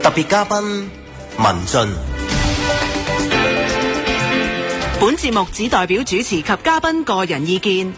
特別嘉賓文俊。 本節目只代表主持及嘉賓個人意見。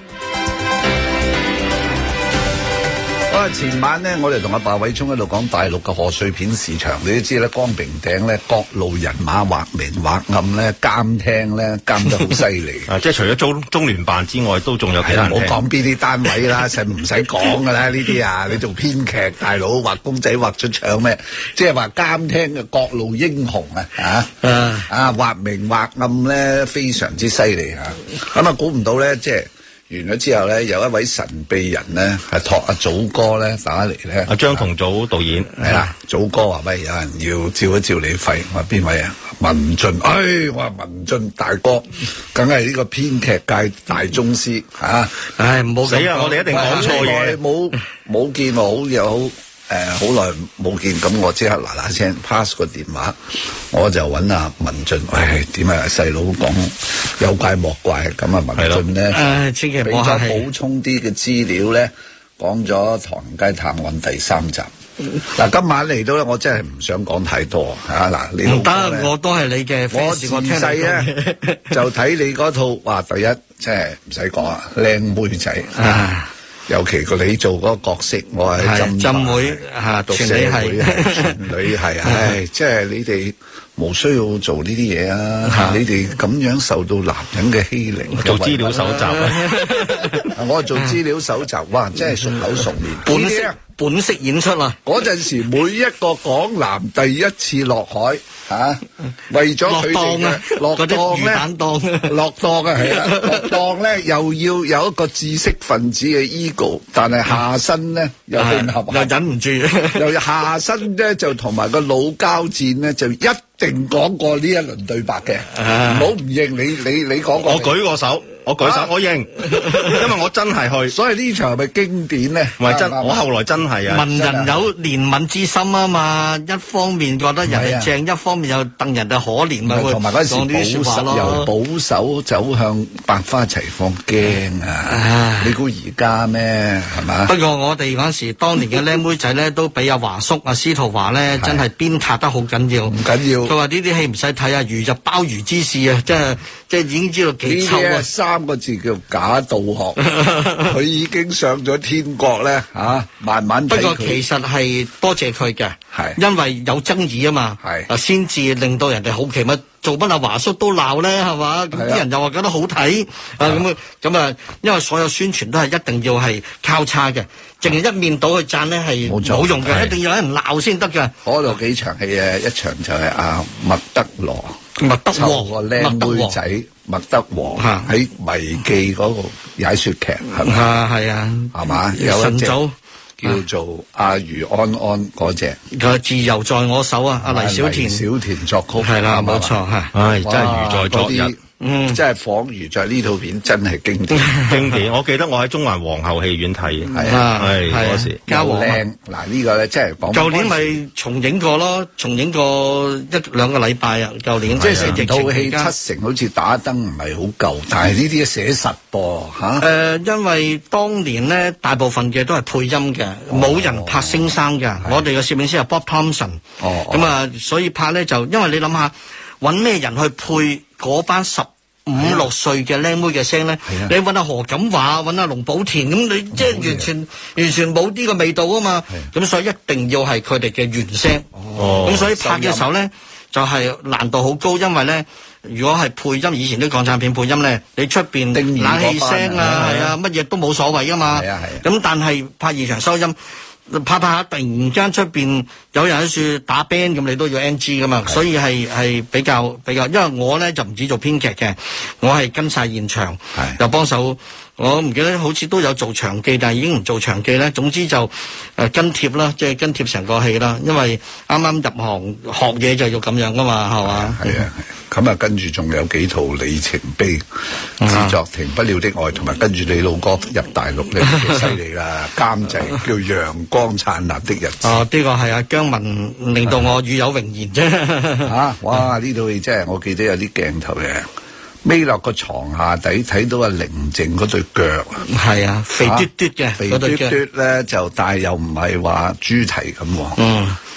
前晚咧，我哋同阿白偉聰喺度講大陸嘅賀歲片市場，你都知咧，光明頂咧各路人馬畫明畫暗咧監聽咧監得好犀利。 即係除咗中聯辦之外，都仲有其他人聽。 唔好講邊啲單位啦，使唔使講噶啦？呢啲啊，你做編劇大佬畫公仔畫出腸咩？即係話監聽嘅各路英雄畫明畫暗咧非常之犀利嚇。咁啊，估唔到咧，即係。完咗之後咧，有一位神秘人咧，係託阿祖哥咧打嚟咧。阿張同祖導演係啦，祖哥話喂，有人要照一照你肺。我話邊位啊？文俊。我話文俊大哥，梗係呢個編劇界大宗師嚇。 唔好死啊！我哋一定講錯嘢。 冇見我好耐冇見，咁我即刻嗱聲 pass 個電話，我就揾阿文俊。點啊細佬講有怪莫怪，咁啊文俊咧俾咗補充啲嘅資料咧，講咗《唐人街探案》第3集。嗱，今晚嚟到咧，我真係唔想講太多嗱，你唔得，我都係你嘅 fans， 我自細咧就睇你嗰套，哇！第一即係唔使講啊，靚妹仔尤其你做嗰個角色，我係浸妹讀社會全女係，即係你哋冇需要做呢啲嘢啊！你哋咁樣受到男人嘅欺凌， 做資料搜集我做資料搜集，哇！真係熟口熟面， 本色演出啦！ 嗰陣時每一個港男第一次落海為咗佢哋落檔咧，落檔係啦，落檔咧又要有一個知識分子嘅 ego， 但係下身咧又配合， 又忍唔住， 又下身咧就同埋個腦交戰咧就一定講過呢一輪對白嘅，唔好唔認你講過， 我舉個手。我舉手，我認，因為我真係去， 所以呢場係咪經典咧？ 唔係真，我後來真係啊！ 文人有憐憫之心啊嘛，一方面覺得人係正，一方面又戥人哋可憐，咪會同埋嗰時由保守走向百花齊放，驚啊！你估而家咩？係嘛？ 不過我哋嗰時當年嘅靚妹仔咧，都俾阿華叔阿司徒華咧，真係鞭撻得好緊要。唔緊要。 佢話呢啲戲唔使睇啊，如入鮑魚之肆啊，即係已經知道幾臭啊 ！3個字叫假道學，佢已經上咗天國咧慢慢睇佢。 不過其實係多謝佢嘅，因為有爭議啊嘛，先至令到人哋好奇乜做乜阿華叔都鬧咧，係嘛？咁啲人又話覺得好睇咁啊，因為所有宣傳都係一定要係交叉嘅，淨係一面倒去讚咧係冇用嘅，一定要有人鬧先得嘅。 嗰度幾場戲啊，一場就係阿麥德羅。 麥德王個靚妹仔麥德王喺迷記嗰個踩雪劇係咪？係嘛？有一隻叫做阿余安安嗰隻， 自由在我手啊！阿黎小田作曲係啦，冇錯係，真係如在昨日。 真係恍如在呢套片真係經典， 經典。我記得我喺中環皇后戲院睇，係嗰時嘉禾靚。嗱呢個咧真係講。 舊年咪重映過咯，重映過1-2個禮拜啊！舊年即係成套戲7成好似打燈唔係好夠，但係呢啲寫實噃嚇。 因為當年咧大部分嘅都係配音嘅，冇人拍聲生嘅。我哋嘅攝影師係 Bob Thompson，咁啊，所以拍咧就因為你諗下揾咩人去配嗰班15、16歲嘅靚妹嘅聲咧，你揾阿何錦華、揾阿龍寶田，咁你即係完全冇呢個味道啊嘛，咁所以一定要係佢哋嘅原聲，咁所以拍嘅時候咧就係難度好高，因為咧如果係配音，以前啲港產片配音咧，你出邊冷氣聲啊，乜嘢都冇所謂噶嘛，咁但係拍現場收音。拍下突然間出邊有人喺處打 band 咁，你都要 NG 噶嘛，所以係比較，因為我咧就唔止做編劇嘅，我係跟晒現場，又幫手。我唔記得好似都有做場記，但係已經唔做場記咧。總之就跟貼啦，即係跟貼成個戲啦。因為啱啱入行學嘢就要咁樣噶嘛，係嘛？ 係啊，咁啊跟住仲有幾套里程碑，自作停不了的愛，同埋跟住你老哥入大陸咧，犀利啦！監製叫陽光燦爛的日子。 呢個係阿姜文令到我與有榮焉啫。 哇！呢套戲真係我記得有啲鏡頭嘅。孭落個床下底睇到阿寧靜嗰對腳， 係啊，肥嘟嘟嘅， 肥嘟嘟咧就，但係又唔係話豬蹄咁，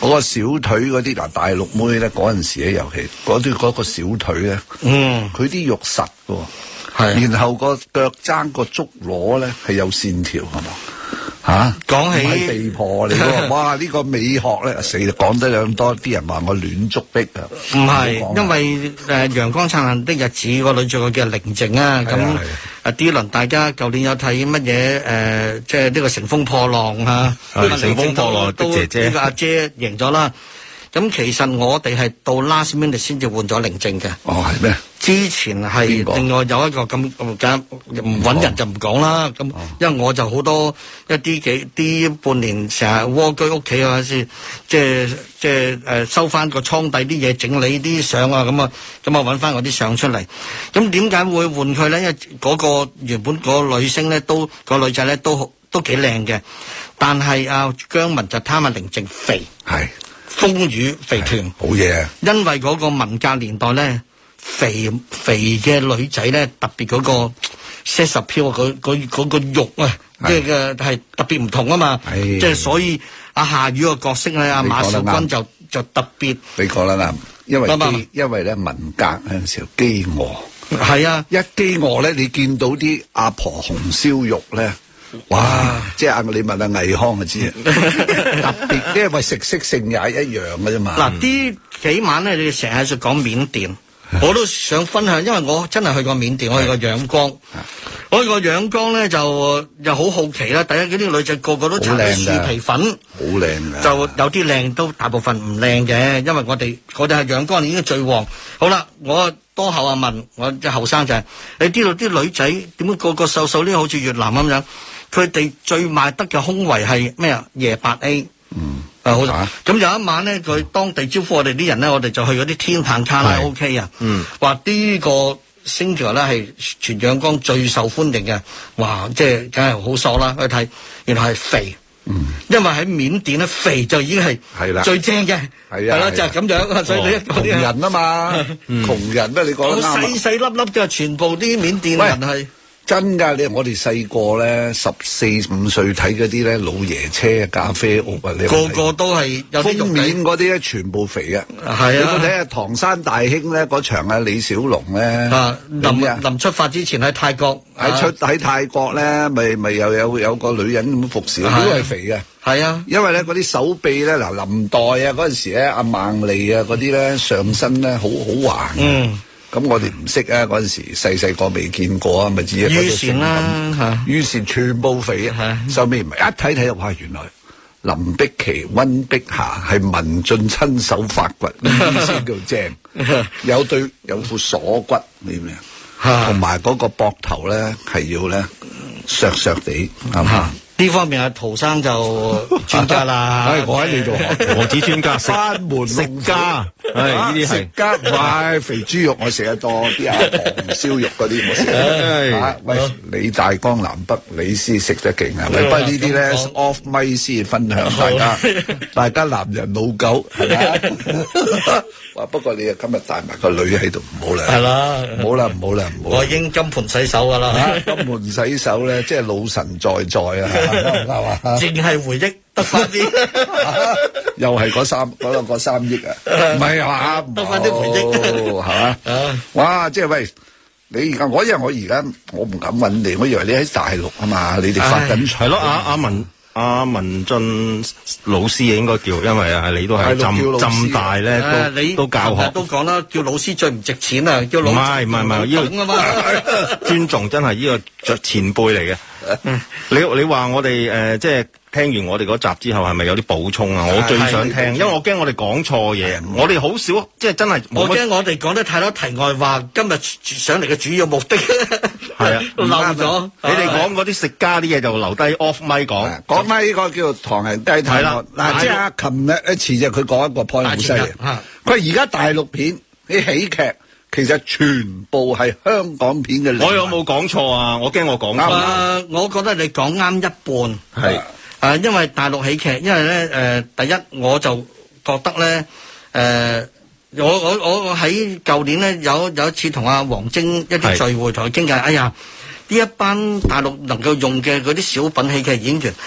嗰個小腿嗰啲嗱，大陸妹咧嗰陣時咧，尤其嗰個小腿咧，佢啲肉實喎，係，然後個腳踭個足踝咧係有線條，係嘛？嚇，講起唔係肥婆嚟喎，哇！呢個美學咧，死講得咁多，啲人話我戀足癖啊，唔係，因為陽光燦爛的日子個女主角叫寧靜啊，咁Dylan大家舊年有睇乜嘢即係呢個乘風破浪啊，乘風破浪的姐姐，呢個阿姐贏咗啦。咁其實我哋係到 last minute 先至換咗寧靜嘅。哦，係咩？之前係另外有一個咁唔揾人就唔講啦。咁因為我就好多一啲半年成日蝸居屋企啊，即係收翻個倉底啲嘢，整理啲相啊，咁啊揾翻嗰啲相出嚟。咁點解會換佢咧？因為嗰個原本嗰個女星咧個女仔咧都幾靚嘅，但係姜文就貪阿寧靜肥。係。風雨肥團好嘢啊！因為嗰個文革年代咧，肥嘅女仔咧，特別嗰個 sex appeal 嗰個肉啊，即係係特別唔同啊嘛。即係所以阿夏雨個角色咧，阿馬小軍就特別。你講得啱，因為咧文革嗰陣時候飢餓，係啊，一飢餓咧，你見到啲阿婆紅燒肉咧。哇！即係你問阿倪匡就知特別，因為食色性也一樣嘅啫嘛。嗱，呢幾晚咧，你哋成日就講緬甸，我都想分享，因為我真係去過緬甸，我去過仰光。我去過仰光咧，就又好好奇啦。第一嗰啲女仔個個都搽啲樹皮粉，好靚嘅，就有啲靚，都大部分唔靚嘅。因為我哋係仰光已經最旺。好啦，我多口問我啲後生仔，你知道啲女仔點解個個瘦瘦呢？好似越南咁樣？佢哋最賣得嘅胸圍係咩啊？夜8 A，好。咁有一晚咧，佢當地招呼我哋啲人咧，我哋就去嗰啲天棚卡拉 OK 啊。話呢個星期咧係全仰光最受歡迎嘅，哇！即係梗係好索啦。去睇，原來係肥。因為喺緬甸咧，肥就已經係最正嘅，係啦，就係咁樣。所以你窮人啊嘛，窮人咧，你講得啱啊。細粒粒嘅，全部啲緬甸人係。真噶，我哋細個咧14、15歲睇嗰啲咧老爺車咖啡屋啊，你個個都係有封面嗰啲咧，全部肥嘅。係啊，你有冇睇下唐山大兄咧嗰場啊？李小龍咧，臨出發之前喺泰國喺泰國咧，咪又有個女人咁服侍，都係肥嘅。係啊，因為咧嗰啲手臂咧，嗱林黛啊嗰陣時咧，阿孟麗啊嗰啲咧上身咧好橫。咁我哋唔識啊！嗰陣時細個未見過啊，咪知啊。於是啦，於是全部肥啊！收尾唔係一睇哇，原來林碧琪、溫碧霞係文俊親手發掘，先叫正。有副鎖骨，你明唔明？同埋嗰個膊頭咧係要咧削削地，係嘛？呢方面阿陶生就專家啦，我喺你度學，我指專家，山門食家，呢啲係食家，唔係肥豬肉我食得多，啲阿紅燒肉嗰啲我食。喂，你大江南北，你先食得勁啊！不過呢啲咧 off 咪先分享大家男人老狗係咪？哇！不過你啊今日帶埋個女喺度，唔好啦，係啦，唔好啦，唔好啦，唔好。我已經金盆洗手噶啦，金盆洗手咧，即係老神在啊！係嘛？淨係回憶得翻啲，又係嗰3億啊！唔係嘛？得翻啲回憶，係嘛？哇！即係喂，你而家因為我而家我唔敢揾你，我以為你喺大陸啊嘛，你哋發緊財。係咯，阿文俊老師應該叫，因為你都係浸大咧，都教學都講啦，叫老師最唔值錢啊，叫老師唔係呢個尊重，真係呢個前輩嚟嘅。你話我哋即係聽完我哋嗰集之後，係咪有啲補充啊？我最想聽，因為我驚我哋講錯嘢。我哋好少，即係真係我驚我哋講得太多題外話。今日上嚟嘅主要目的係啊，漏咗。你哋講嗰啲食家啲嘢就留低 off 咪講。講咪呢個叫做唐人雞太郎。嗱，即係琴日一次就佢講一個 point 好犀利。佢而家大陸片啲喜劇。其實全部係香港片嘅。我有冇講錯啊？我驚我講錯。我覺得你講啱一半。係。因為大陸喜劇，因為咧第一我就覺得咧我喺舊年咧有一次同阿黃晶一啲聚會同佢傾偈，哎呀，呢一班大陸能夠用嘅嗰啲小品喜劇演員，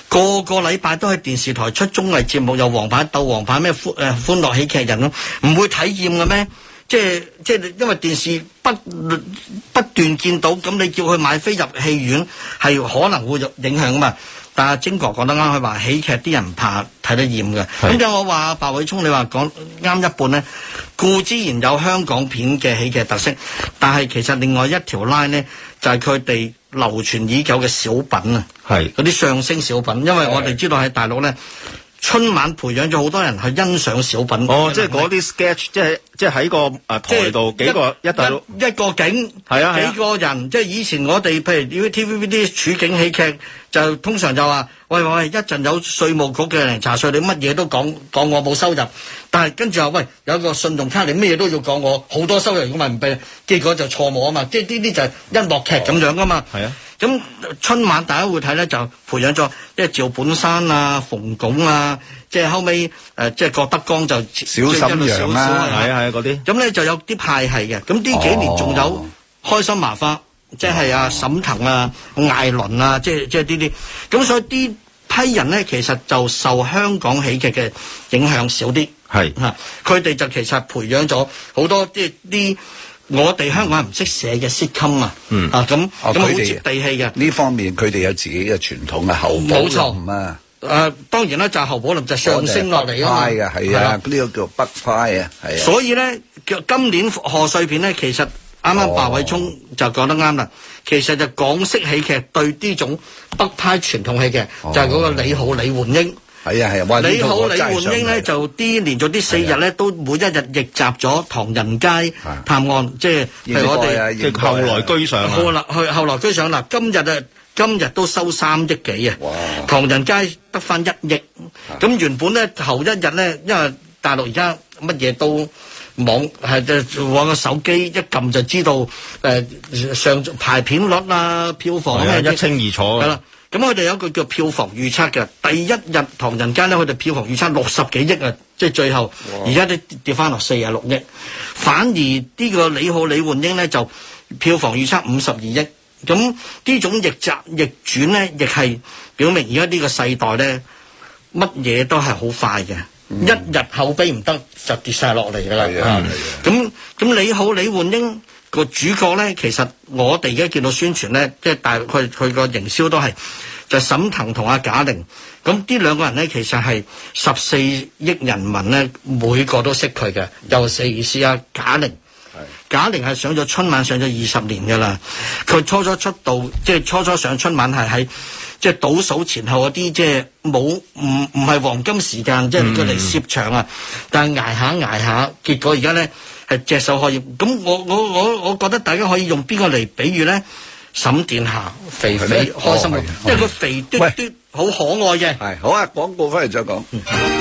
個個禮拜都喺電視台出綜藝節目，又黃牌鬥黃牌咩歡樂喜劇人咯，唔會睇厭嘅咩？即係因為電視不斷見到，咁你叫佢買飛入戲院係可能會影響噶嘛。但係晶哥講得啱，佢話喜劇啲人唔怕睇得厭嘅。咁就我話白偉聰，你話講啱一半咧，固之然有香港片嘅喜劇特色，但係其實另外一條 line 咧就係佢哋流傳已久嘅小品啊，嗰啲相聲小品，因為我哋知道喺大陸咧。春晚培養咗好多人去欣賞小品。 即係嗰啲 sketch， 即係喺個台度幾個一個景，幾個人。即係以前我哋譬如 TVB 啲處境喜劇，就通常就話喂，一陣有稅務局嘅人查稅，你乜嘢都講我冇收入，但係跟住話喂有一個信用卡，你乜嘢都要講我好多收入，如果咪唔俾，結果就錯誤啊嘛。即係呢啲就係一幕劇咁樣噶嘛。咁春晚大家會睇咧，就培養咗即係趙本山啊、馮鞏啊，即係後尾即係郭德綱就小沈陽啦， 係嗰啲。咁咧就有啲派系嘅。咁呢幾年仲有開心麻花，即係阿沈騰啊、艾倫啊，即係呢啲。咁所以啲批人咧，其實就受香港喜劇嘅影響少啲。佢哋就其實培養咗好多即係啲。我哋香港人唔識寫嘅 sitcom 啊，咁好接地氣嘅。呢方面佢哋有自己嘅傳統嘅侯寶林啊。 當然啦，就係侯寶林就上升落嚟啊嘛。 係啊，呢個叫北派啊，係啊。 所以咧，今年賀歲片咧，其實啱啱白偉聰就講得啱啦。其實就港式喜劇對呢種北派傳統喜劇，就係嗰個你好李煥英。 係啊， 你好李煥英咧就連續啲4日咧都每一日逆襲咗《唐人街探案》，即係譬如我哋即係後來居上。 後來居上啦，今日都收3億幾啊！《唐人街》得翻1億，咁原本咧頭一日咧，因為大陸而家乜嘢都往個手機一撳就知道上排片率啊、票房咩一清二楚。係啦。 咁佢哋有一個叫票房預測嘅，第一日《唐人街》咧，佢哋票房預測60幾億啊，即係最後而家都跌翻落46億。反而呢個你好李煥英咧就票房預測52億。咁呢種逆轉咧，亦係表明而家呢個世代咧，乜嘢都係好快嘅。一日口碑唔得就跌晒落嚟㗎啦。咁你好李煥英個主角咧，其實我哋而家見到宣傳咧，即係大佢個營銷都係就沈騰同阿賈玲，咁呢兩個人咧其實係14億人民咧每個都識佢嘅，尤其是阿賈玲。賈玲係上咗春晚上咗20年㗎啦，佢初出道即係初上春晚係喺即係倒數前後嗰啲即係唔係黃金時間，即係佢嚟攝場啊，但係捱下，結果而家咧。係隻手可以，咁我覺得大家可以用邊個嚟比喻咧？沈殿霞肥開心，因為佢肥嘟嘟好可愛嘅。 係好啊，廣告翻嚟再講。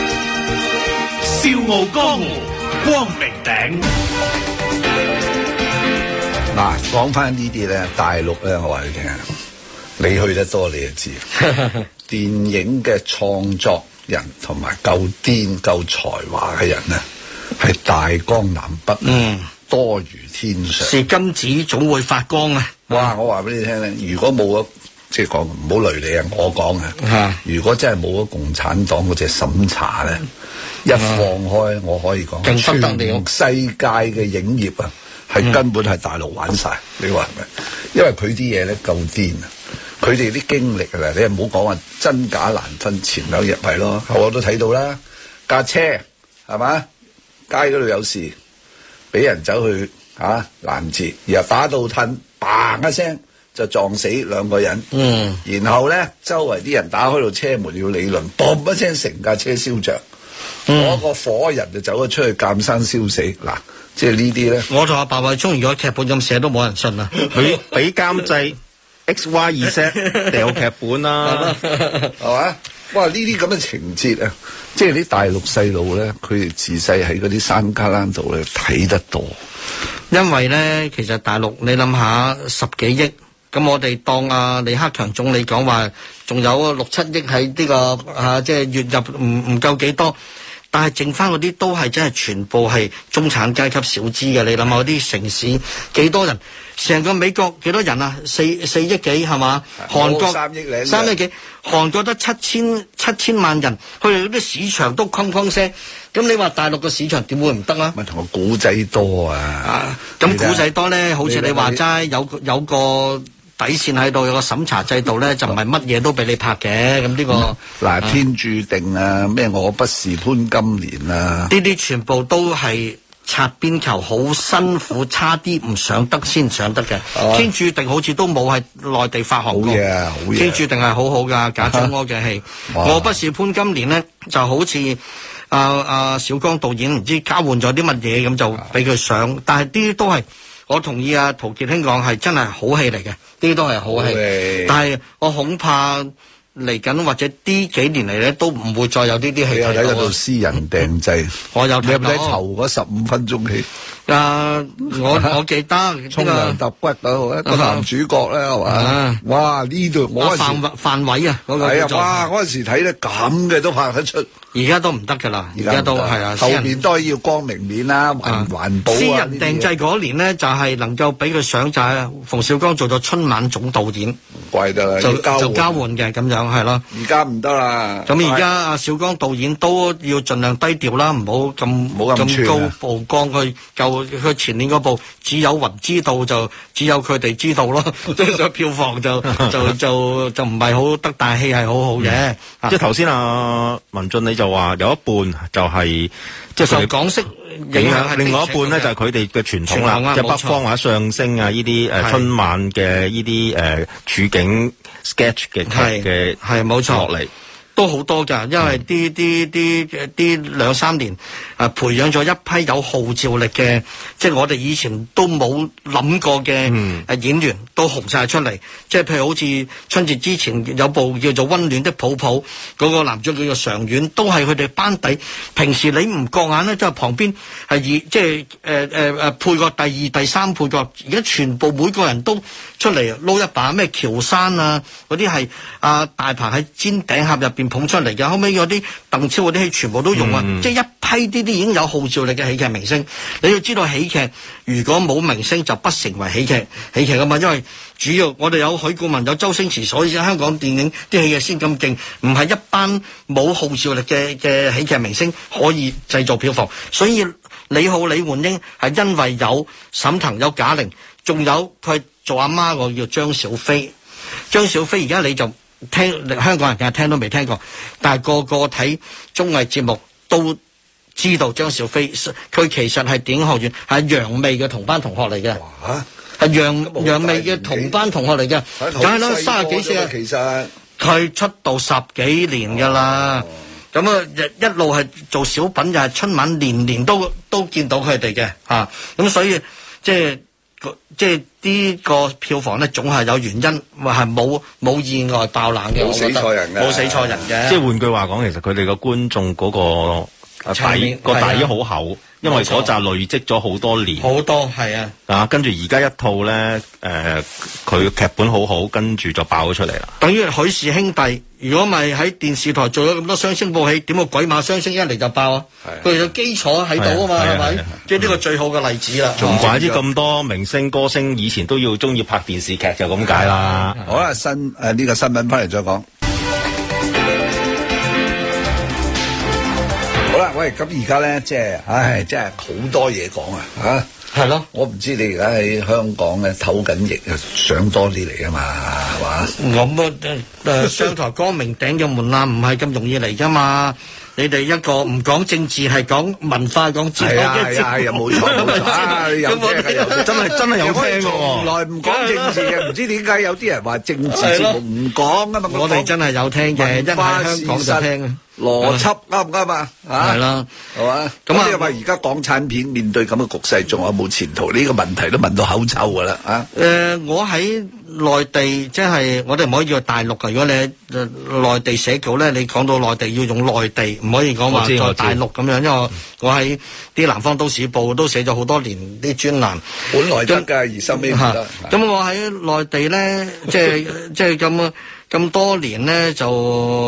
笑傲江湖，光明頂。 嗱，講翻呢啲咧，大陸咧，我話你聽，你去得多你就知。電影嘅創作人同埋夠癲夠才華嘅人咧。係大江南北，多如天上。是金子總會發光啊！哇！我話俾你聽咧，如果冇咗，即係講唔好累你啊！我講啊，如果真係冇咗共產黨嗰隻審查咧，一放開，我可以講，全世界嘅影業啊，係根本係大陸玩晒。你話係咪？因為佢啲嘢咧夠癲啊！佢哋啲經歷啊，你唔好講話真假難分。前2日係咯，我都睇到啦，架車係嘛？街嗰度有事，俾人走去攔截，然後打到褪，嘭一聲就撞死2個人。然後咧，周圍啲人打開到車門要理論，嘣一聲成架車燒着，嗰個火人就走咗出去鑑生燒死。嗱，即係呢啲咧。我同阿白偉聰如果劇本咁寫都冇人信啊！ 佢俾監製 XYZ 掉劇本啦， 係嘛？哇！呢啲咁嘅情節啊，即係啲大陸細路咧，佢哋自細喺嗰啲山卡拉度咧睇得多。 因為咧，其實大陸你諗下10幾億，咁我哋當阿李克強總理講話，仲有6、7億喺呢個即係月入唔夠幾多。 但係剩翻嗰啲都係真係全部係中產階級小資嘅。你諗下嗰啲城市幾多人？成個美國幾多人啊？4億幾係嘛？韓國3億幾，韓國得7千萬人，佢哋嗰啲市場都哐哐聲。咁你話大陸個市場點會唔得啊？ 咪同個古仔多啊！ 咁古仔多咧，好似你話齋有個底線喺度，有個審查制度咧，就唔係乜嘢都俾你拍嘅。咁呢個嗱，天注定啊，咩我不是潘金蓮啊， 呢啲全部都係擦邊球，好辛苦，差啲唔上得先上得嘅。天注定好似都冇係內地發行過，天注定係好好噶，賈樟柯嘅戲。我不是潘金蓮咧，就好似小剛導演唔知交換咗啲乜嘢，咁就俾佢上。但係呢啲都係我同意陶傑兄講，係真係好戲嚟嘅，呢啲都係好戲。但係我恐怕嚟緊或者呢幾年嚟咧，都唔會再有呢啲戲睇到。 你有睇到私人訂製？ 我有睇到。你有冇睇頭嗰15分鐘戲？ 我記得沖涼揼骨嗰個男主角咧係嘛？哇！呢度我范偉啊，嗰個係啊！哇！嗰陣時睇咧咁嘅都拍得出。 而家都唔得㗎啦，而家都係啊， 後面都要光明面啦，環保啊。 私人訂製嗰年咧，就係能夠俾佢上就係馮小剛做咗春晚總導演， 怪得啦， 就交換嘅咁樣係咯。 而家唔得啦。 咁而家阿小剛導演都要盡量低調啦，唔好咁高曝光。佢前年嗰部只有雲知道，就只有佢哋知道咯，即係個票房就唔係好得，但係戲係好好嘅。 即係頭先文進你就話有一半就係即係受港式影響， 另外一半咧就係佢哋嘅傳統啦，即係北方或者相聲啊呢啲春晚嘅呢啲處境 sketch 嘅嘅係冇錯落嚟。 都好多㗎，因為啲2-3年培養咗一批有號召力嘅，即係我哋以前都冇諗過嘅演員都紅晒出嚟。即係譬如好似春節之前有部叫做《溫暖的抱抱》，嗰個男主角叫做常遠，都係佢哋班底。平時你唔覺眼咧，即係旁邊係即係配角第2、第3配角，而家全部每個人都出嚟撈一把。咩喬山啊，嗰啲係大鵬喺尖頂盒入邊捧出嚟嘅，後尾嗰啲鄧超嗰啲戲全部都用啊，即係一批呢啲已經有號召力嘅喜劇明星。你要知道喜劇如果冇明星就不成為喜劇噶嘛，因為主要我哋有許冠文有周星馳，所以香港電影啲戲嘅先咁勁，唔係一班冇號召力嘅喜劇明星可以製造票房。所以李浩李煥英係因為有沈騰有賈玲，仲有佢做阿媽個叫張小菲。張小菲而家你就聽香港人梗係聽都未聽過，但係個個睇綜藝節目都知道張小菲。佢其實係電影學院係楊冪嘅同班同學嚟嘅，係楊冪嘅同班同學嚟嘅，梗係啦，30幾歲啊，其實佢出道10幾年噶啦，咁一路係做小品，又係春晚年都見到佢哋嘅嚇，咁所以即係呢個票房咧，總係有原因，話係冇意外爆冷嘅， 冇死錯人嘅， 冇死錯人嘅。 即係換句話講，其實佢哋個觀眾嗰個底好厚，因為嗰紮累積咗好多年， 好多係啊。 跟住而家一套咧，佢劇本好好，跟住就爆咗出嚟啦。 等於許氏兄弟，如果咪喺電視台做咗咁多雙星部戲，點個鬼馬雙星一嚟就爆啊？佢哋有基礎喺度啊嘛，係咪？即係呢個最好嘅例子啦。 仲怪之咁多明星歌星以前都要中意拍電視劇，就咁解啦。 好啦，呢個新聞翻嚟再講。好啦，喂，咁而家咧，即係，真係好多嘢講啊， 係咯， 我唔知你而家喺香港咧唞緊疫啊，上多啲嚟啊嘛，係嘛？ 我上台光明頂嘅門檻唔係咁容易嚟噶嘛。你哋一個唔講政治，係講文化，講哲學嘅節目， 又冇錯，有聽，真係有聽嘅喎。從來唔講政治嘅，唔知點解有啲人話政治節目唔講啊嘛。 我哋真係有聽嘅，一喺香港就聽。 邏輯啱唔啱啊？ 係啦， 係嘛？咁你話而家港產片面對咁嘅局勢，仲有冇前途？呢個問題都問到口臭噶啦啊！ 我喺內地，即係我哋唔可以叫大陸噶。如果你喺內地寫稿咧，你講到內地要用內地，唔可以講話在大陸咁樣。因為我喺啲南方都市報都寫咗好多年啲專欄， 本來得㗎，而收尾唔得。 咁我喺內地咧，即係咁多年咧就。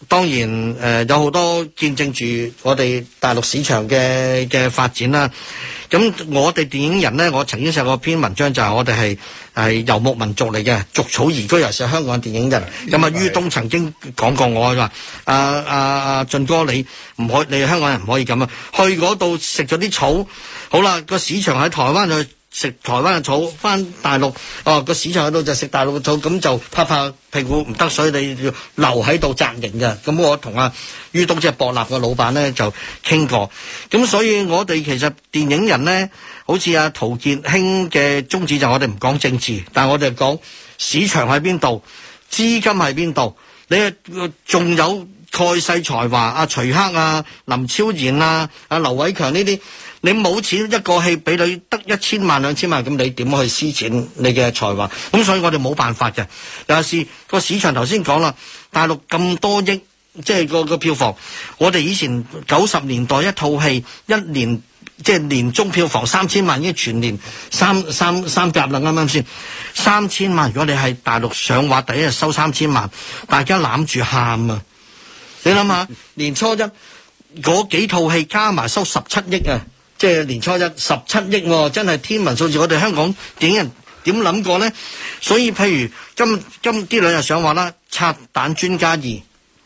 當然有好多見證住我哋大陸市場嘅發展啦。咁我哋電影人咧，我曾經寫過篇文章，就係我哋係遊牧民族嚟嘅，逐草而居，尤其是香港嘅電影人。咁啊，于東曾經講過我話：俊哥，你唔可以，你香港人唔可以咁啊！去嗰度食咗啲草，好啦，個市場喺台灣去食台灣嘅草，翻大陸個市場喺度就食大陸嘅草，咁就拍屁股唔得，所以你要留喺度紮營嘅。咁我同于東即係博立嘅老闆咧就傾過，咁所以我哋其實電影人咧，好似陶傑兄嘅宗旨就我哋唔講政治，但係我哋講市場喺邊度，資金喺邊度，你仲有蓋世才華徐克林超賢劉偉強呢啲。你冇錢一個戲俾你得1000萬2000萬，咁你點去施展你嘅才華？咁所以我哋冇辦法嘅。尤其是個市場頭先講啦，大陸咁多億，即係個票房。我哋以前90年代一套戲一年即係年中票房3000萬，已經全年三甲啦，啱啱先3000萬。如果你係大陸上畫第一日收3000萬，大家攬住喊啊！你諗下，年初一嗰幾套戲加埋收17億啊！即係年初一17億喎，真係天文數字。我哋香港電影人點諗過呢？所以譬如今呢兩日上畫啦，《拆彈專家2》，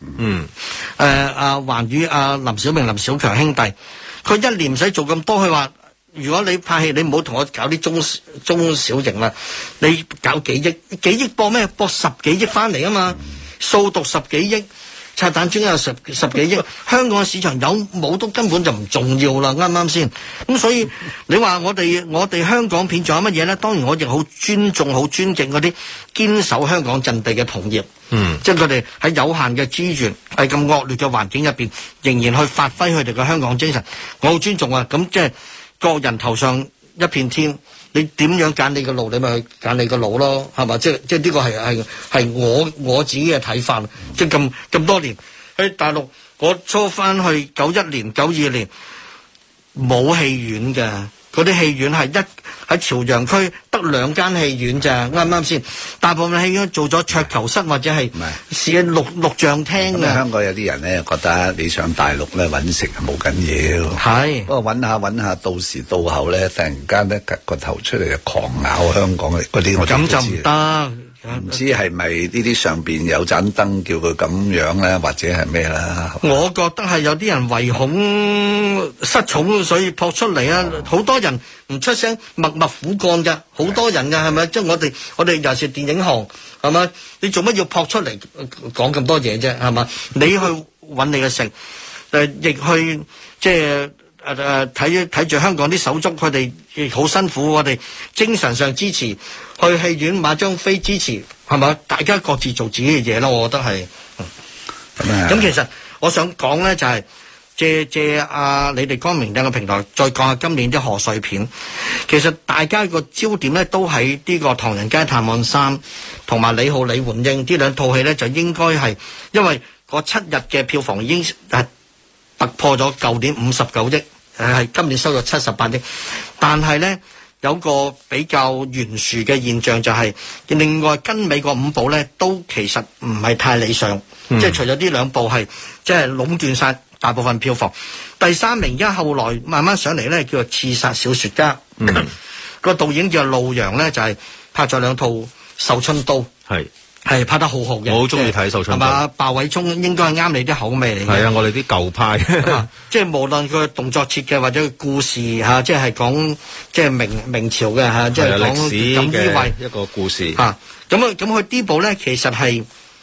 環宇林小明林小強兄弟，佢一年唔使做咁多，佢話如果你拍戲，你唔好同我搞啲中小型啦，你搞幾億播咩？播10幾億翻嚟啊嘛，掃毒10幾億。拆彈專家有十幾億，香港嘅市場有冇都根本就唔重要啦，啱啱先？咁所以你話我哋香港片仲有乜嘢咧？當然我亦好尊重、好尊敬嗰啲堅守香港陣地嘅同業，即係佢哋喺有限嘅資源、係咁惡劣嘅環境入邊，仍然去發揮佢哋嘅香港精神，我好尊重啊！咁即係各人頭上一片天。你點樣揀你嘅路，你咪去揀你嘅路咯，係嘛？即係呢個係我自己嘅睇法。即係咁多年喺大陸，我初翻去91年、92年冇戲院嘅，嗰啲戲院係喺朝陽區得2間戲院咋，啱啱先？大部分戲院做咗桌球室或者係試錄像廳嘅。 香港有啲人咧覺得你上大陸咧揾食係冇緊要，係不過揾下到時到後咧，突然間咧趌個頭出嚟就狂咬香港嘅嗰啲，我咁就唔得。 唔知係咪呢啲上邊有盞燈叫佢咁樣咧，或者係咩啦？ 我覺得係有啲人唯恐失寵，所以撲出嚟啊！好多人唔出聲，默默苦幹㗎，好多人㗎，係咪？即係我哋尤其是電影行，係咪？你做乜要撲出嚟講咁多嘢啫？係嘛？你去揾你嘅食，亦去即係睇住香港啲手足，佢哋亦好辛苦，我哋精神上支持。去戲院買張飛支持，係咪？大家各自做自己嘅嘢咯，我覺得係。咁其實我想講咧，就係借你哋光明頂嘅平台，再講下今年啲賀歲片。其實大家個焦點咧都喺呢個《唐人街探案3》同埋《李浩李煥英》呢兩套戲咧，就應該係因為嗰7日嘅票房已經突破咗舊年59億，係今年收咗78億，但係咧。有個比較懸殊嘅現象就係，另外跟美國5部咧都其實唔係太理想，即係除咗呢2部係即係壟斷晒大部分票房。第3名而家後來慢慢上嚟咧，叫做《刺殺小說家》，個導演叫陸陽咧，就係拍咗2套《繡春刀》，係拍得好好嘅， 我好中意睇《繡春刀》。係嘛？鮑偉聰應該係啱你啲口味嚟嘅。係啊，我哋啲舊派，即係無論佢動作設計或者佢故事嚇，即係講即係明朝嘅嚇，即係講錦衣衛一個故事嚇。咁佢呢部咧其實係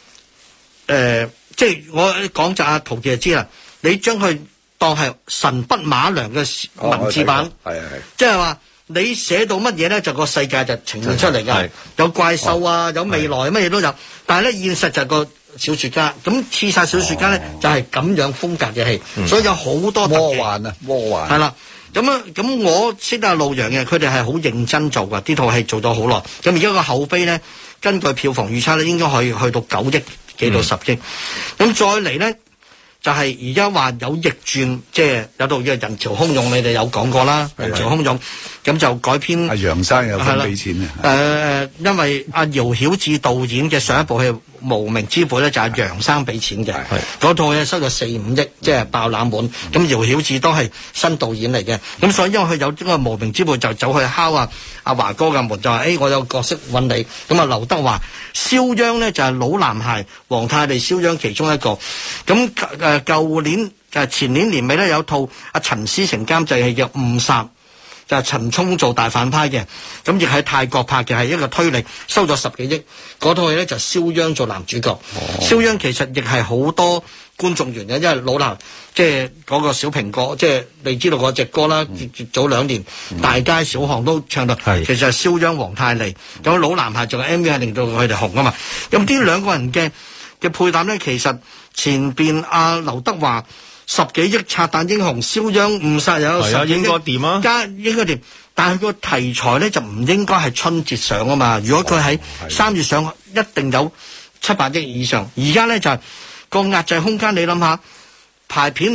即係我講就阿陶傑就知啦。你將佢當係神筆馬良嘅文字版，即係話。你寫到乜嘢咧，就個世界就呈現出嚟㗎，有怪獸啊，有未來，乜嘢都有。但係咧，現實就係個小說家。咁刺殺小說家咧，就係咁樣風格嘅戲，所以有好多魔幻啊，魔幻係啦。咁我識得陸陽嘅，佢哋係好認真做㗎。呢套戲做咗好耐。咁而家個口碑咧，根據票房預測咧，應該可以去到9億幾到10億。咁再嚟咧。就係而家話有逆轉，即係有套叫人潮洶湧，你哋有講過啦。人潮洶湧， 咁就改編。 阿楊生有份俾錢啊！ 因為阿姚曉智導演嘅上一部戲《無名之輩》咧，就係楊生俾錢嘅，嗰套嘢收咗4-5億，即係爆冷門。咁姚曉智都係新導演嚟嘅，咁所以因為佢有呢個《無名之輩》，就走去敲阿華哥嘅門，就話我有角色揾你。咁啊，劉德華、肖央呢，就係老男孩黃泰利、肖央其中一個。咁舊年前年年尾咧，有套阿陳思誠監製戲嘅《誤殺》。就係陳沖做大反派嘅，咁亦喺泰國拍嘅，係一個推理，收咗10幾億。嗰套戲咧就肖央做男主角。肖央其實亦係好多觀眾緣嘅，因為老男即係嗰個小蘋果，即係你知道嗰隻歌啦。早2年大街小巷都唱到，其實係肖央、黃泰利。咁老男孩仲有 MV 係令到佢哋紅啊嘛。咁呢兩個人嘅配搭咧，其實前邊阿劉德華10幾億拆彈英雄，肖央誤殺有10幾億，應該掂啊，應該掂。但係個題材咧就唔應該係春節上啊嘛。如果佢喺3月上，一定有700億以上。而家咧就係個壓制空間，你諗下排片率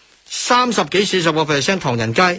30幾40%，唐人街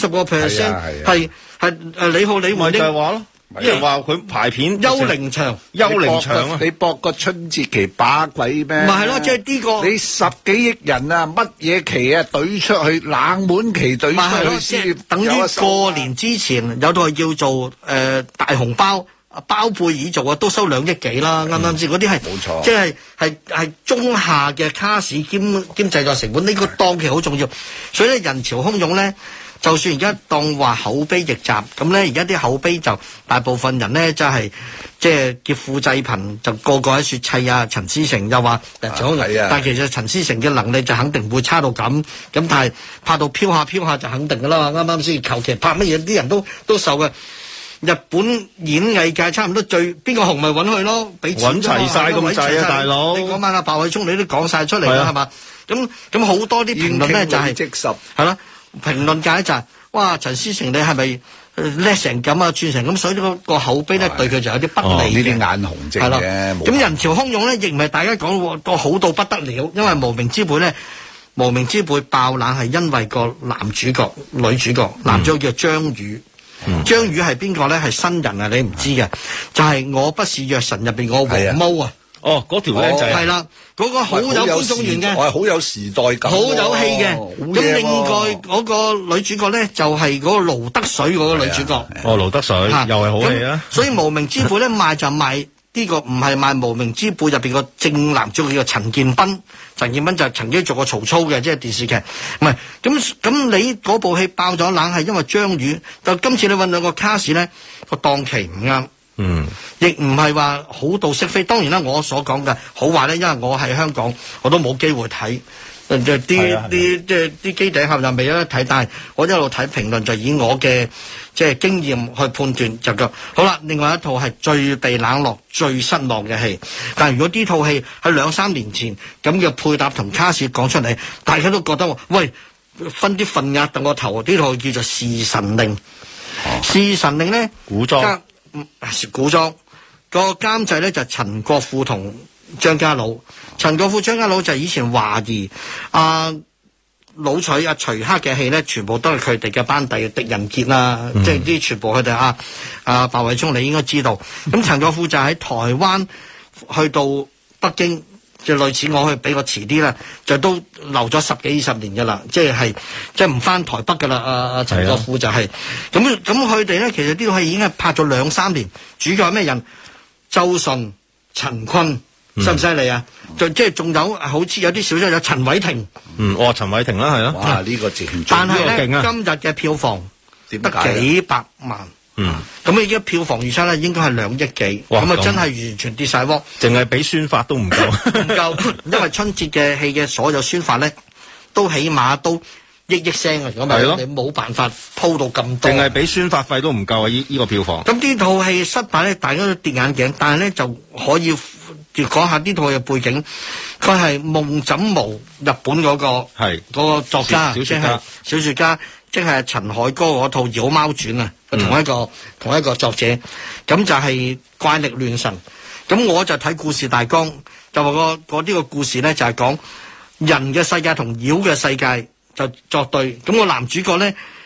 30%係你好你壞， 就係話咯。即係話佢排片幽靈場啊！ 你博個春節期把鬼咩？ 唔係咯，即係呢個你10幾億人啊，乜嘢期啊，懟出去冷門期懟出去先， 等於過年之前有套叫做大紅包，包貝爾做啊，都收2億幾啦，啱啱先？嗰啲係冇錯，即係中下嘅卡士兼製作成本，呢個檔期好重要，所以咧人潮洶湧咧。就算而家當話口碑逆襲，咁咧而家啲口碑就大部分人咧就係即係劫富濟貧，就個個喺雪砌啊。陳思誠又話但係其實陳思誠嘅能力就肯定唔會差到咁，但係拍到飄下就肯定噶啦嘛。啱啱先求其拍乜嘢啲人都受嘅。日本演藝界差唔多邊個紅咪揾佢咯，俾錢揾齊晒咁滯啊，大佬！ 你嗰晚阿鮑偉聰你都講晒出嚟啦，係嘛？咁好多啲評論咧就係係啦。評論界就係哇，陳思誠你係咪叻成咁啊，轉成咁，所以個口碑咧對佢就有啲不利嘅。呢啲眼紅症嘅。 咁人潮洶湧咧，亦唔係大家講個好到不得了，因為無名之輩咧，無名之輩爆冷係因為個男主角、女主角，男主角叫張宇。張宇係邊個咧？係新人啊，你唔知嘅，就係我不是藥神入邊個黃毛啊。 哦，嗰條靚仔係啦，嗰個好有觀眾緣嘅， 我係好有時代感， 好有戲嘅。咁另外嗰個女主角咧，就係嗰個盧德水嗰個女主角。 盧德水又係好戲啊！ 所以無名之輩咧賣就賣呢個，唔係賣無名之輩入邊個正男主角叫做陳建斌。陳建斌就曾經做過曹操嘅，即係電視劇。唔係咁你嗰部戲爆咗冷係因為張宇，就今次你揾兩個卡士咧個檔期唔啱。亦唔係話好到識飛，當然啦，我所講嘅好壞咧，因為我喺香港，我都冇機會睇，即係啲機頂盒又未有得睇，但係我一路睇評論就以我嘅即係經驗去判斷就夠好啦。另外一套係最被冷落、最失望嘅戲，但係如果呢套戲喺2-3年前咁嘅配搭同卡士講出嚟，大家都覺得喂，分啲份額等個頭，呢套叫做《侍神令》。侍神令咧，古裝個監製咧就陳國富同張家魯。陳國富、張家魯就以前懷疑老徐徐克嘅戲咧，全部都係佢哋嘅班底，狄仁傑啦，即係啲全部佢哋鮑偉聰你應該知道。咁陳國富就喺台灣去到北京，就類似我去比較遲啲啦，就都留咗10幾20年噶啦，即係唔翻台北噶啦。陳國富就係咁佢哋咧，其實呢套戲已經係拍咗2-3年，主角係咩人？周迅、陳坤，犀唔犀利啊？即係仲有好似有啲小將有陳偉霆。 陳偉霆啦，係啦。 哇，呢個正， 但係咧今日嘅票房得幾百萬。咁而家票房預測咧應該係2億幾，咁啊真係完全跌晒鑊。 淨係俾宣發都唔夠， 唔夠，因為春節嘅戲嘅所有宣發咧，都起碼都億聲啊！咁啊，你冇辦法鋪到咁多， 淨係俾宣發費都唔夠啊！呢個票房。 咁呢套戲失敗咧，大家都跌眼鏡，但係咧就可以講下呢套嘅背景。佢係夢枕毛日本嗰個作家，小說家，即係陳凱歌嗰套《妖貓傳》啊，同一個作者。咁就係怪力亂神。咁我就睇故事大綱，就話呢個故事咧就係講人嘅世界同妖嘅世界就作對。咁個男主角咧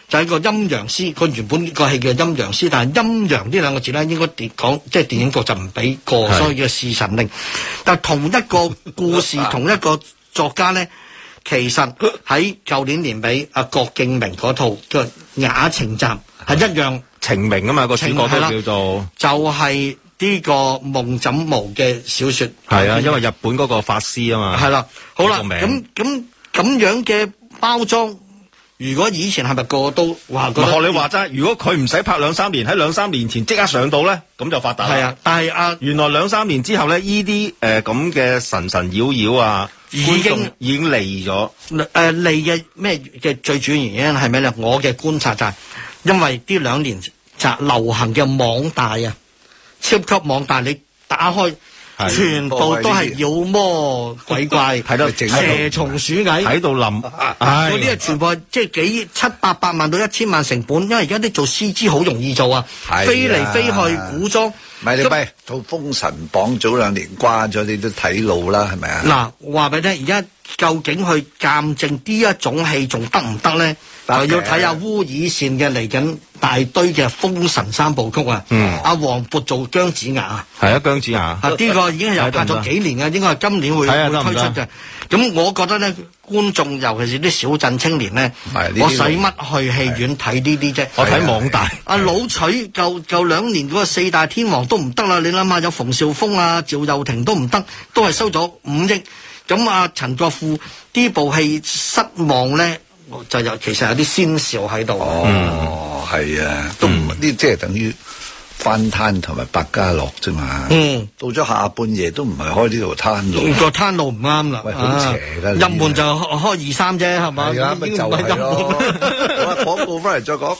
就係個陰陽師，個原本個戲叫陰陽師，但係陰陽呢兩個字咧，應該講即係電影局就唔俾過，所以叫侍神令。但係同一個故事，同一個作家咧，其實喺舊年年尾阿郭敬明嗰套叫《雅情集》係一樣情明啊嘛，個主角都叫做就係呢個夢枕毛嘅小說。 係啊，因為日本嗰個法師啊嘛。 係啦，好啦， 個名咁樣嘅包裝。如果以前係咪個個都話覺得學你話齋，如果佢唔使拍2-3年，喺2-3年前即刻上到咧，咁就發達啦。 係啊，但係原來2-3年之後咧，呢啲咁嘅神神妖妖啊，已經離咗。 離嘅咩嘅最主要原因係咩咧？我嘅觀察就係因為呢2年就流行嘅網大啊，超級網大，你打開。全部都係妖魔鬼怪， 喺度蛇蟲鼠蟻喺度冧， 嗰啲啊全部係即係700-800萬到1000萬成本，因為而家啲做 CG 好容易做啊，飛嚟飛去古裝。 咪你咪套《封神榜》早2年掛咗，你都睇路啦，係咪啊？ 嗱，話俾你聽，而家究竟去鑑證呢一種戲仲得唔得咧？就要睇下烏爾善嘅嚟緊大堆嘅《封神3部曲》啊！阿黃渤做姜子牙啊， 係啊，姜子牙呢個已經係又拍咗幾年嘅，應該係今年會推出嘅。咁我覺得咧，觀眾尤其是啲小鎮青年咧，我使乜去戲院睇呢啲啫？ 我睇網大。 阿老徐舊2年嗰個4大天王都唔得啦，你諗下有馮紹峰啊、趙又廷都唔得，都係收咗5億。咁阿陳國富呢部戲失望咧，就其實有啲先兆喺度。 哦，係啊，都唔呢即係等於翻攤同埋百家樂啫嘛。到咗下半夜都唔係開呢度攤路， 個攤路唔啱啦。 喂，好邪㗎！ 入門就開2-3啫，係嘛？ 係啊，咪就係咯。好啦，廣告翻嚟再講。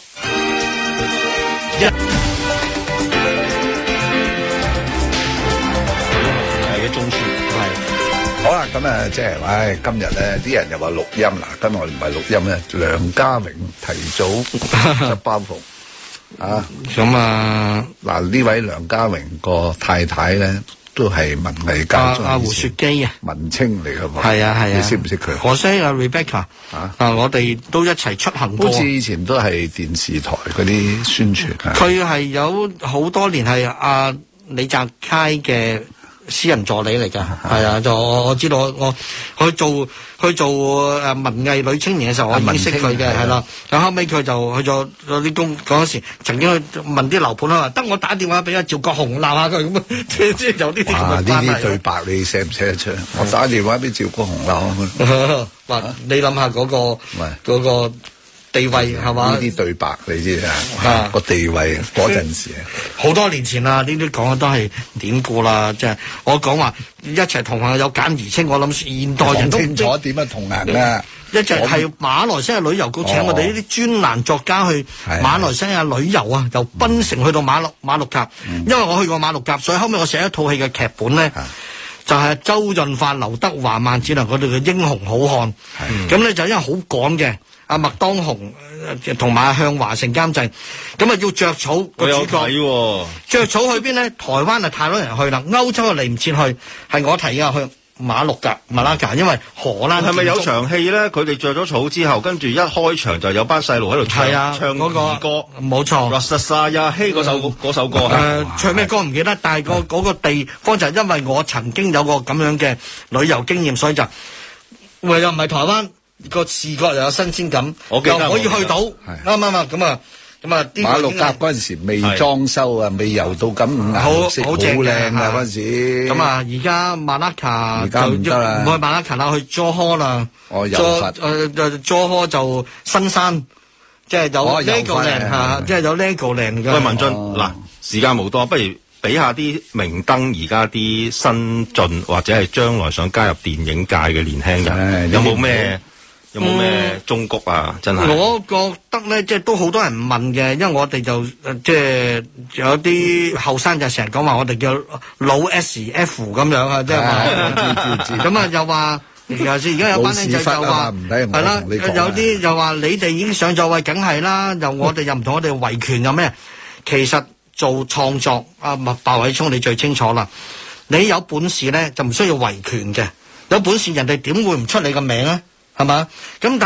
係嘅中書係。 好啦，咁啊，即係，今日咧啲人又話錄音嗱，今日我哋唔係錄音咧，梁家榮提早執包袱啊， 咁啊， 嗱呢位梁家榮個太太咧都係文藝界中胡雪姬啊， 文青嚟㗎嘛， 係啊， 你識唔識佢？ 我識阿 Rebecca 我哋都一齊出行過， 好似以前都係電視台嗰啲宣傳。 佢係有好多年係阿李澤楷嘅私人助理嚟㗎，係啊，就我知道我去做文藝女青年嘅時候，我已經識佢嘅，係啦。咁後尾佢就去咗啲工嗰陣時，曾經去問啲樓盤啊，得我打電話俾阿趙國雄鬧下佢咁啊，即係有呢啲咁嘅關係。 呢啲對白你寫唔寫得出？我打電話俾趙國雄鬧佢。 嗱，你諗下嗰個地位係嘛？ 呢啲對白你知啊？個地位嗰陣時好多年前啦，呢啲講嘅都係典故啦。即係我講話一齊同行有簡而清，我諗現代人都唔清楚點樣同行啊！ 一直係馬來西亞旅遊局請我哋呢啲專欄作家去馬來西亞旅遊啊，由檳城去到馬六甲。因為我去過馬六甲，所以後尾我寫一套戲嘅劇本咧，就係周潤發、劉德華、萬梓良嗰度嘅英雄好漢。咁咧就因為好趕嘅。阿麥當雄同埋向華成監製，咁啊要着草個主角，着草去邊咧？台灣啊太多人去啦，歐洲啊嚟唔切去，係我提啊去馬六甲、馬拉加，因為荷蘭係咪有場戲咧？佢哋着咗草之後，跟住一開場就有班細路喺度唱嗰個兒歌， 冇錯。 實晒呀希嗰首歌， 唱咩歌唔記得，但係嗰個地方就係因為我曾經有個咁樣嘅旅遊經驗，所以就又唔係台灣。個視覺又有新鮮感，又可以去到，啱咁啊！ 馬六甲嗰陣時未裝修啊，未油到咁好正靚啊嗰陣時。 咁啊，而家馬拉卡而家唔得啦， 唔去馬拉卡啦，去佐科啦。佐科就新山，即係有 Legoland 嚇，即係有 Legoland 嘅。 喂，文進嗱，時間冇多，不如俾下啲明燈而家啲新進或者係將來想加入電影界嘅年輕人，有冇咩忠告啊？真係， 我覺得咧，即係都好多人問嘅，因為我哋就即係有啲後生就成日講話我哋叫老 SF 咁樣啊，即係話咁啊，又話尤其是而家有班僆仔就話係啦，有啲又話你哋已經上咗位，梗係啦，又我哋又唔同我哋維權有咩？其實做創作啊，白偉聰你最清楚啦，你有本事咧就唔需要維權嘅，有本事人哋點會唔出你個名啊？係嘛？咁但係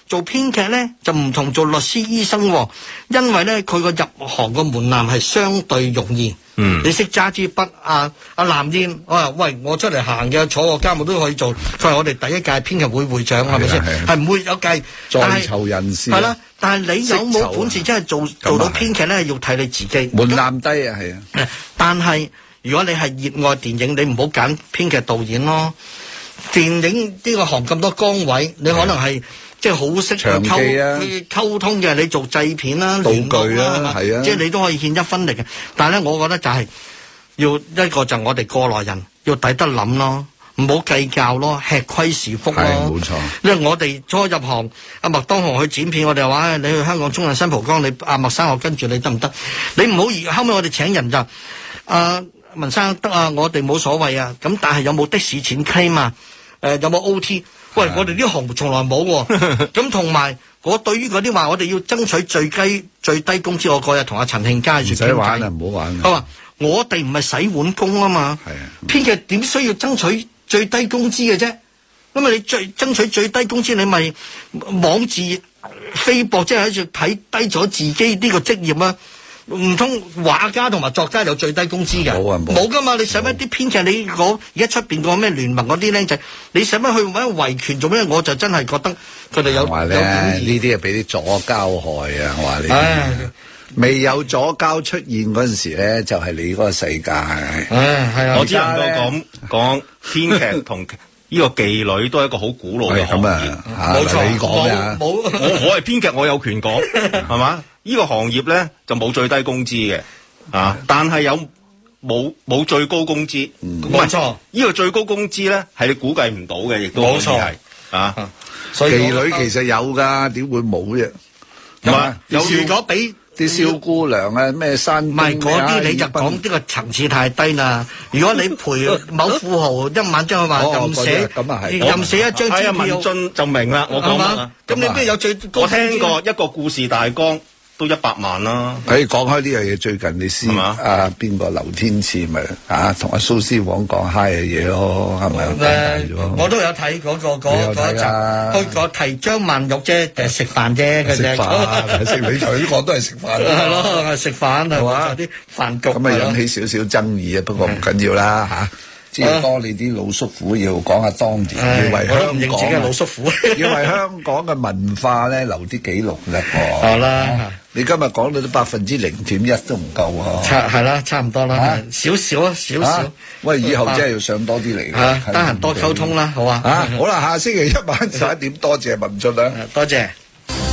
做編劇咧就唔同做律師、醫生，因為咧佢個入行個門檻係相對容易。你識揸支筆，阿藍燕，我話喂，我出嚟行嘅，坐個監我都可以做。佢係我哋第一屆編劇會會長，係咪先？係唔會有計在囚人士。 係啦，但係你有冇本事真係做到編劇咧？要睇你自己。 門檻低啊，係啊。 但係如果你係熱愛電影，你唔好揀編劇導演咯。電影呢個行咁多崗位，你可能係即係好識溝通嘅，你做製片啦、 道具啦， 係啊，即係你都可以獻一分力嘅。但係咧，我覺得就係要一個就我哋過來人要抵得諗咯，唔好計較咯，吃虧是福咯。 冇錯。因為我哋初入行，阿麥當雄去剪片，我哋話你去香港中印新蒲崗，你阿麥生我跟住你得唔得？你唔好後尾我哋請人就文生得啊，我哋冇所謂啊。咁但係有冇的士錢 claim 啊？有冇 OT？ 喂，我哋呢行從來冇喎。咁同埋我對於嗰啲話，我哋要爭取最低工資。我嗰日同阿陳慶佳唔使玩啊，唔好玩。 佢話我哋唔係洗碗工啊嘛。編劇點需要爭取最低工資嘅啫？咁啊，你爭取最低工資，你咪妄自菲薄，即係喺度睇低咗自己呢個職業啊！唔通畫家同埋作家有最低工資嘅？冇噶嘛！你使乜啲編劇？你講而家出邊個咩聯盟嗰啲僆仔，你使乜去揾維權做咩？我就真係覺得佢哋有呢啲係俾啲左膠害啊！我話你，未有左膠出現嗰陣時咧，就係你嗰個世界。 係啊！ 我只能夠講編劇同呢個妓女都係一個好古老嘅行業。 冇錯， 你講嘅我係編劇，我有權講係嘛？呢個行業咧就冇最低工資嘅，但係有冇最高工資？ 冇錯， 呢個最高工資咧係你估計唔到嘅，亦都冇錯係所以妓女其實有㗎，點會冇啫？ 唔係，如果俾啲蕭姑娘啊，咩山唔係嗰啲，你就講呢個層次太低啦。如果你陪某富豪一晚將佢話任寫一張支票， 文進就明啦。我講乜？ 咁你邊有最高？ 我聽過一個故事大綱。都100萬啦！ 講開呢樣嘢，最近你知邊個劉天賜咪同阿蘇絲黃講嗨嘅嘢咯，係咪？ 我都有睇嗰集，佢個提張曼玉啫，食飯啫，佢啫。食你頭先講都係食飯。 係咯，食飯係嘛？啲飯局咁啊，引起少少爭議啊，不過唔緊要啦嚇。即係當你啲老叔父要講下當年，要為香港嘅老叔父， 要為香港嘅文化咧留啲記錄啦噃。 好啦， 你今日講到都0.1%都唔夠啊！ 係啦，差唔多啦，少少。 喂，以後真係要上多啲嚟， 得閒多溝通啦，好啊。 好啦，下星期一晚11點，多謝文進啊， 多謝。